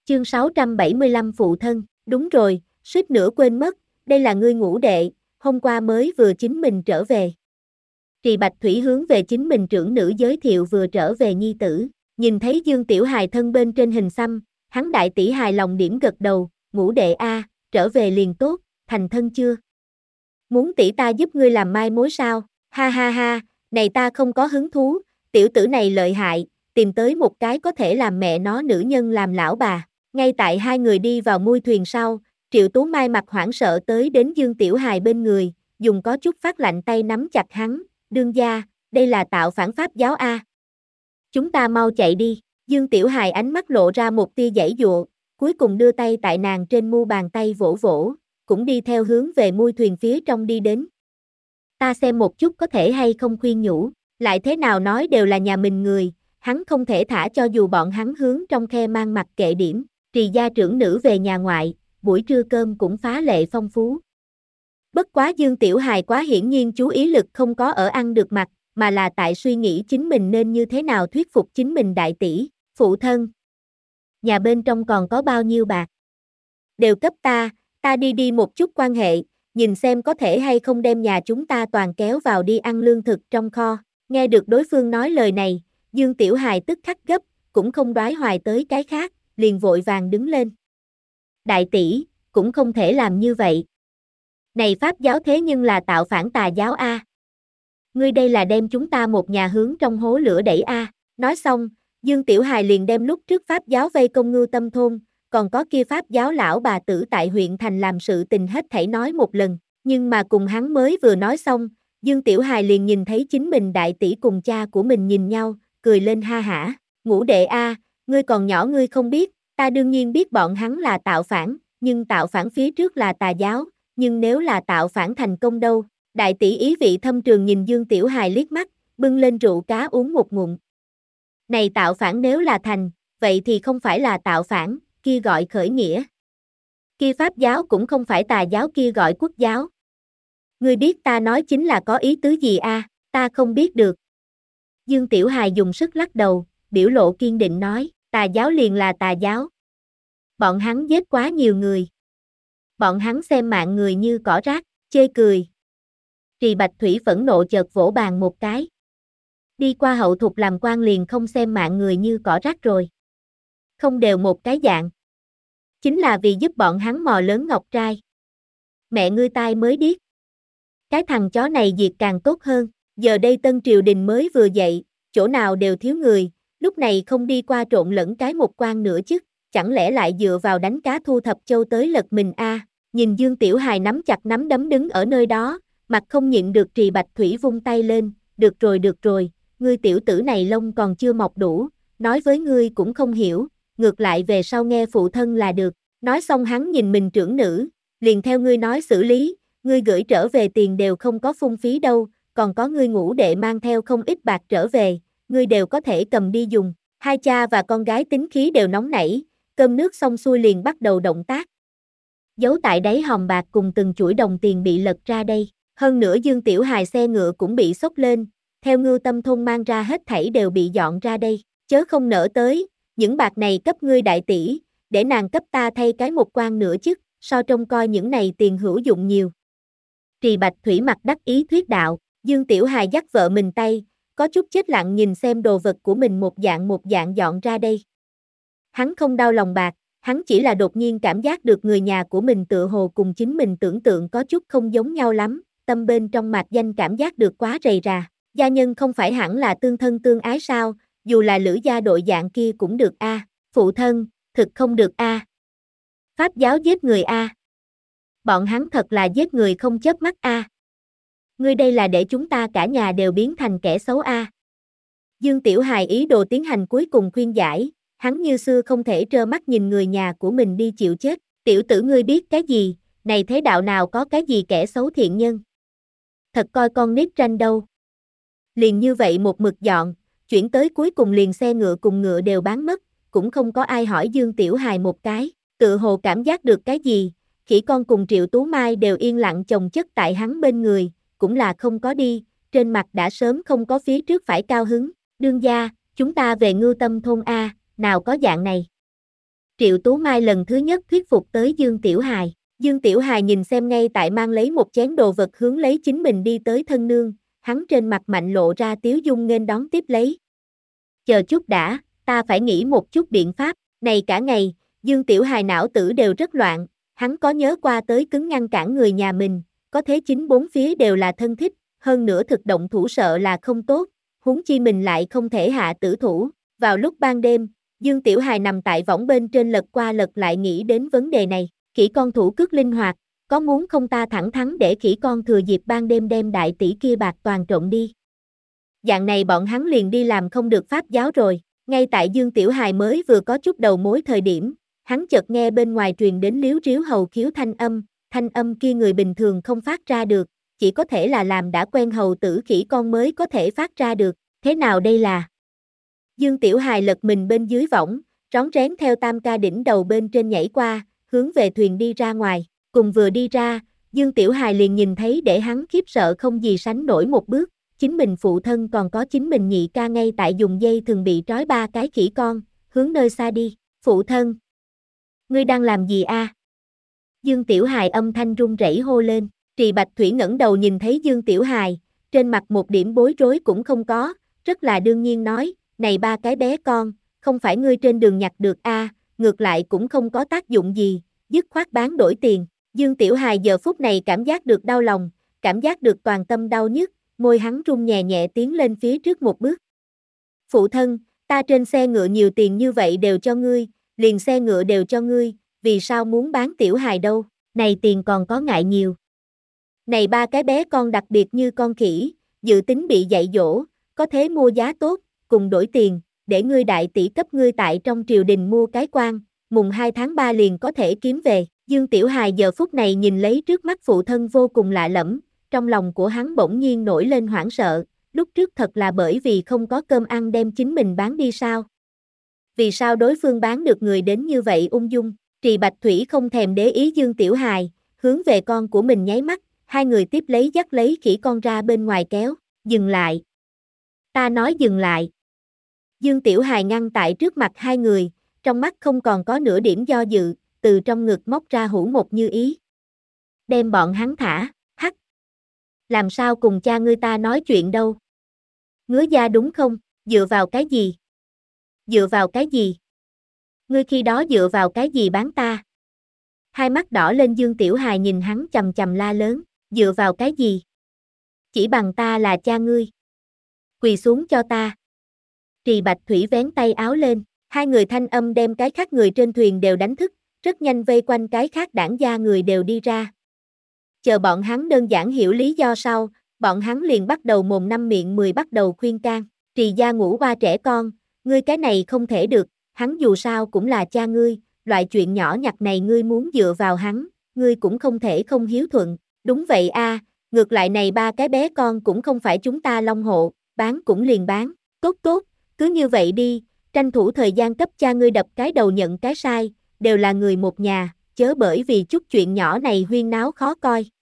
Chương 675 phụ thân, đúng rồi, suýt nữa quên mất, đây là ngươi ngũ đệ, hôm qua mới vừa chính mình trở về. Trì Bạch Thủy hướng về chính mình trưởng nữ giới thiệu vừa trở về nhi tử, nhìn thấy Dương Tiểu Hài thân bên trên hình xăm, hắn đại tỷ hài lòng điểm gật đầu, ngũ đệ a, trở về liền tốt, thành thân chưa? Muốn tỷ ta giúp ngươi làm mai mối sao? Ha ha ha, này ta không có hứng thú, tiểu tử này lợi hại, tìm tới một cái có thể làm mẹ nó nữ nhân làm lão bà. Ngay tại hai người đi vào mui thuyền sau, Triệu Tú Mai mặt hoảng sợ tới đến Dương Tiểu Hài bên người, dùng có chút phát lạnh tay nắm chặt hắn, đương gia, đây là tạo phản pháp giáo a. Chúng ta mau chạy đi, Dương Tiểu Hài ánh mắt lộ ra một tia giãy giụa, cuối cùng đưa tay tại nàng trên mu bàn tay vỗ vỗ, cũng đi theo hướng về mui thuyền phía trong đi đến. Ta xem một chút có thể hay không khuyên nhủ, lại thế nào nói đều là nhà mình người, hắn không thể thả cho dù bọn hắn hướng trong khe mang mặc kệ điểm. Trì gia trưởng nữ về nhà ngoại, buổi trưa cơm cũng phá lệ phong phú. Bất quá Dương Tiểu Hài quá hiển nhiên chú ý lực không có ở ăn được mặt, mà là tại suy nghĩ chính mình nên như thế nào thuyết phục chính mình đại tỷ, phụ thân. Nhà bên trong còn có bao nhiêu bạc? Đều cấp ta đi một chút quan hệ, nhìn xem có thể hay không đem nhà chúng ta toàn kéo vào đi ăn lương thực trong kho. Nghe được đối phương nói lời này, Dương Tiểu Hài tức khắc gấp, cũng không đoái hoài tới cái khác, liền vội vàng đứng lên. Đại tỷ, cũng không thể làm như vậy. Này pháp giáo thế nhưng là tạo phản tà giáo a. Ngươi đây là đem chúng ta một nhà hướng trong hố lửa đẩy a. Nói xong, Dương Tiểu Hài liền đem lúc trước pháp giáo vây công Ngưu Tâm thôn, còn có kia pháp giáo lão bà tử tại huyện thành làm sự tình hết thảy nói một lần, nhưng mà cùng hắn mới vừa nói xong, Dương Tiểu Hài liền nhìn thấy chính mình đại tỷ cùng cha của mình nhìn nhau, cười lên ha hả, ngũ đệ a, ngươi còn nhỏ ngươi không biết, ta đương nhiên biết bọn hắn là tạo phản, nhưng tạo phản phía trước là tà giáo, nhưng nếu là tạo phản thành công đâu? Đại tỷ ý vị thâm trường nhìn Dương Tiểu Hài liếc mắt, bưng lên rượu cá uống một ngụm. Này tạo phản nếu là thành, vậy thì không phải là tạo phản, kia gọi khởi nghĩa. Kia pháp giáo cũng không phải tà giáo, kia gọi quốc giáo. Ngươi biết ta nói chính là có ý tứ gì a? Ta không biết được. Dương Tiểu Hài dùng sức lắc đầu, biểu lộ kiên định nói, tà giáo liền là tà giáo. Bọn hắn giết quá nhiều người. Bọn hắn xem mạng người như cỏ rác, chê cười. Trì Bạch Thủy phẫn nộ chợt vỗ bàn một cái. Đi qua hậu thục làm quan liền không xem mạng người như cỏ rác rồi. Không đều một cái dạng. Chính là vì giúp bọn hắn mò lớn ngọc trai. Mẹ ngươi tai mới điếc. Cái thằng chó này diệt càng tốt hơn. Giờ đây tân triều đình mới vừa dậy, chỗ nào đều thiếu người, lúc này không đi qua trộn lẫn cái một quan nữa chứ, chẳng lẽ lại dựa vào đánh cá thu thập châu tới lật mình a? Nhìn Dương Tiểu Hài nắm chặt nắm đấm đứng ở nơi đó, mặt không nhịn được Trì Bạch Thủy vung tay lên, được rồi, ngươi tiểu tử này lông còn chưa mọc đủ, nói với ngươi cũng không hiểu, ngược lại về sau nghe phụ thân là được. Nói xong hắn nhìn mình trưởng nữ, liền theo ngươi nói xử lý, ngươi gửi trở về tiền đều không có phung phí đâu, còn có ngươi ngũ đệ mang theo không ít bạc trở về, ngươi đều có thể cầm đi dùng. Hai cha và con gái tính khí đều nóng nảy, cơm nước xong xuôi liền bắt đầu động tác. Giấu tại đáy hòm bạc cùng từng chuỗi đồng tiền bị lật ra đây. Hơn nữa Dương Tiểu Hài xe ngựa cũng bị xốc lên, theo Ngưu Tâm thôn mang ra hết thảy đều bị dọn ra đây. Chớ không nỡ tới, những bạc này cấp ngươi đại tỷ, để nàng cấp ta thay cái một quan nữa chứ, so trông coi những này tiền hữu dụng nhiều. Trì Bạch Thủy mặt đắc ý thuyết đạo, Dương Tiểu Hài dắt vợ mình tay, có chút chết lặng nhìn xem đồ vật của mình một dạng dọn ra đây. Hắn không đau lòng bạc, hắn chỉ là đột nhiên cảm giác được người nhà của mình tựa hồ cùng chính mình tưởng tượng có chút không giống nhau lắm, tâm bên trong mạc danh cảm giác được quá rầy rà. Gia nhân không phải hẳn là tương thân tương ái sao, dù là Lữ gia đội dạng kia cũng được a. Phụ thân, thực không được a. Pháp giáo giết người a. Bọn hắn thật là giết người không chớp mắt a. Ngươi đây là để chúng ta cả nhà đều biến thành kẻ xấu a. Dương Tiểu Hài ý đồ tiến hành cuối cùng khuyên giải, hắn như xưa không thể trơ mắt nhìn người nhà của mình đi chịu chết. Tiểu tử ngươi biết cái gì, này thế đạo nào có cái gì kẻ xấu thiện nhân. Thật coi con nít tranh đâu. Liền như vậy một mực dọn, chuyển tới cuối cùng liền xe ngựa cùng ngựa đều bán mất, cũng không có ai hỏi Dương Tiểu Hài một cái, tự hồ cảm giác được cái gì, khỉ con cùng Triệu Tú Mai đều yên lặng chồng chất tại hắn bên người, cũng là không có đi, trên mặt đã sớm không có phía trước phải cao hứng, đương gia, chúng ta về Ngưu Tâm thôn a, nào có dạng này. Triệu Tú Mai lần thứ nhất thuyết phục tới Dương Tiểu Hài. Dương Tiểu Hài nhìn xem ngay tại mang lấy một chén đồ vật hướng lấy chính mình đi tới thân nương, hắn trên mặt mạnh lộ ra tiếu dung nghênh đón tiếp lấy. Chờ chút đã, ta phải nghĩ một chút biện pháp, này cả ngày, Dương Tiểu Hài não tử đều rất loạn, hắn có nhớ qua tới cứng ngăn cản người nhà mình, có thế chính bốn phía đều là thân thích, hơn nữa thực động thủ sợ là không tốt, huống chi mình lại không thể hạ tử thủ. Vào lúc ban đêm, Dương Tiểu Hài nằm tại võng bên trên lật qua lật lại nghĩ đến vấn đề này, khỉ con thủ cước linh hoạt, có muốn không ta thẳng thắn để khỉ con thừa dịp ban đêm đem đại tỷ kia bạc toàn trộn đi. Dạng này bọn hắn liền đi làm không được pháp giáo rồi, ngay tại Dương Tiểu Hài mới vừa có chút đầu mối thời điểm, hắn chợt nghe bên ngoài truyền đến líu ríu hầu khiếu thanh âm kia người bình thường không phát ra được, chỉ có thể là làm đã quen hầu tử khỉ con mới có thể phát ra được, thế nào đây là? Dương Tiểu Hài lật mình bên dưới võng, rón rén theo tam ca đỉnh đầu bên trên nhảy qua, hướng về thuyền đi ra ngoài, cùng vừa đi ra, Dương Tiểu Hài liền nhìn thấy để hắn khiếp sợ không gì sánh nổi một bước, chính mình phụ thân còn có chính mình nhị ca ngay tại dùng dây thường bị trói ba cái khỉ con, hướng nơi xa đi, phụ thân. Ngươi đang làm gì a? Dương Tiểu Hài âm thanh run rẩy hô lên, Trì Bạch Thủy ngẩng đầu nhìn thấy Dương Tiểu Hài, trên mặt một điểm bối rối cũng không có, rất là đương nhiên nói, này ba cái bé con, không phải ngươi trên đường nhặt được a, ngược lại cũng không có tác dụng gì, dứt khoát bán đổi tiền. Dương Tiểu Hài giờ phút này cảm giác được đau lòng, cảm giác được toàn tâm đau nhức, môi hắn run nhẹ nhẹ tiến lên phía trước một bước. Phụ thân, ta trên xe ngựa nhiều tiền như vậy đều cho ngươi, liền xe ngựa đều cho ngươi, vì sao muốn bán Tiểu Hài đâu, này tiền còn có ngại nhiều. Này ba cái bé con đặc biệt như con khỉ, dự tính bị dạy dỗ, có thế mua giá tốt, cùng đổi tiền, để ngươi đại tỷ cấp ngươi tại trong triều đình mua cái quan, mùng 2 tháng 3 liền có thể kiếm về. Dương Tiểu Hài giờ phút này nhìn lấy trước mắt phụ thân vô cùng lạ lẫm, trong lòng của hắn bỗng nhiên nổi lên hoảng sợ, lúc trước thật là bởi vì không có cơm ăn đem chính mình bán đi sao? Vì sao đối phương bán được người đến như vậy ung dung? Trì Bạch Thủy không thèm để ý Dương Tiểu Hài, hướng về con của mình nháy mắt, hai người tiếp lấy dắt lấy khỉ con ra bên ngoài kéo, dừng lại. Ta nói dừng lại. Dương Tiểu Hài ngăn tại trước mặt hai người, trong mắt không còn có nửa điểm do dự, từ trong ngực móc ra hũ một như ý. Đem bọn hắn thả, hắc. Làm sao cùng cha ngươi ta nói chuyện đâu? Ngứa da đúng không, dựa vào cái gì? Dựa vào cái gì? Ngươi khi đó dựa vào cái gì bán ta? Hai mắt đỏ lên Dương Tiểu Hài nhìn hắn chầm chầm la lớn, dựa vào cái gì? Chỉ bằng ta là cha ngươi. Quỳ xuống cho ta. Trì Bạch Thủy vén tay áo lên, hai người thanh âm đem cái khác người trên thuyền đều đánh thức, rất nhanh vây quanh cái khác đảng gia người đều đi ra. Chờ bọn hắn đơn giản hiểu lý do sau, bọn hắn liền bắt đầu mồm năm miệng 10 bắt đầu khuyên can, Trì gia ngũ qua trẻ con, ngươi cái này không thể được, hắn dù sao cũng là cha ngươi, loại chuyện nhỏ nhặt này ngươi muốn dựa vào hắn, ngươi cũng không thể không hiếu thuận, đúng vậy a, ngược lại này ba cái bé con cũng không phải chúng ta long hộ, bán cũng liền bán, tốt tốt, cứ như vậy đi, tranh thủ thời gian cấp cha ngươi đập cái đầu nhận cái sai, đều là người một nhà, chớ bởi vì chút chuyện nhỏ này huyên náo khó coi.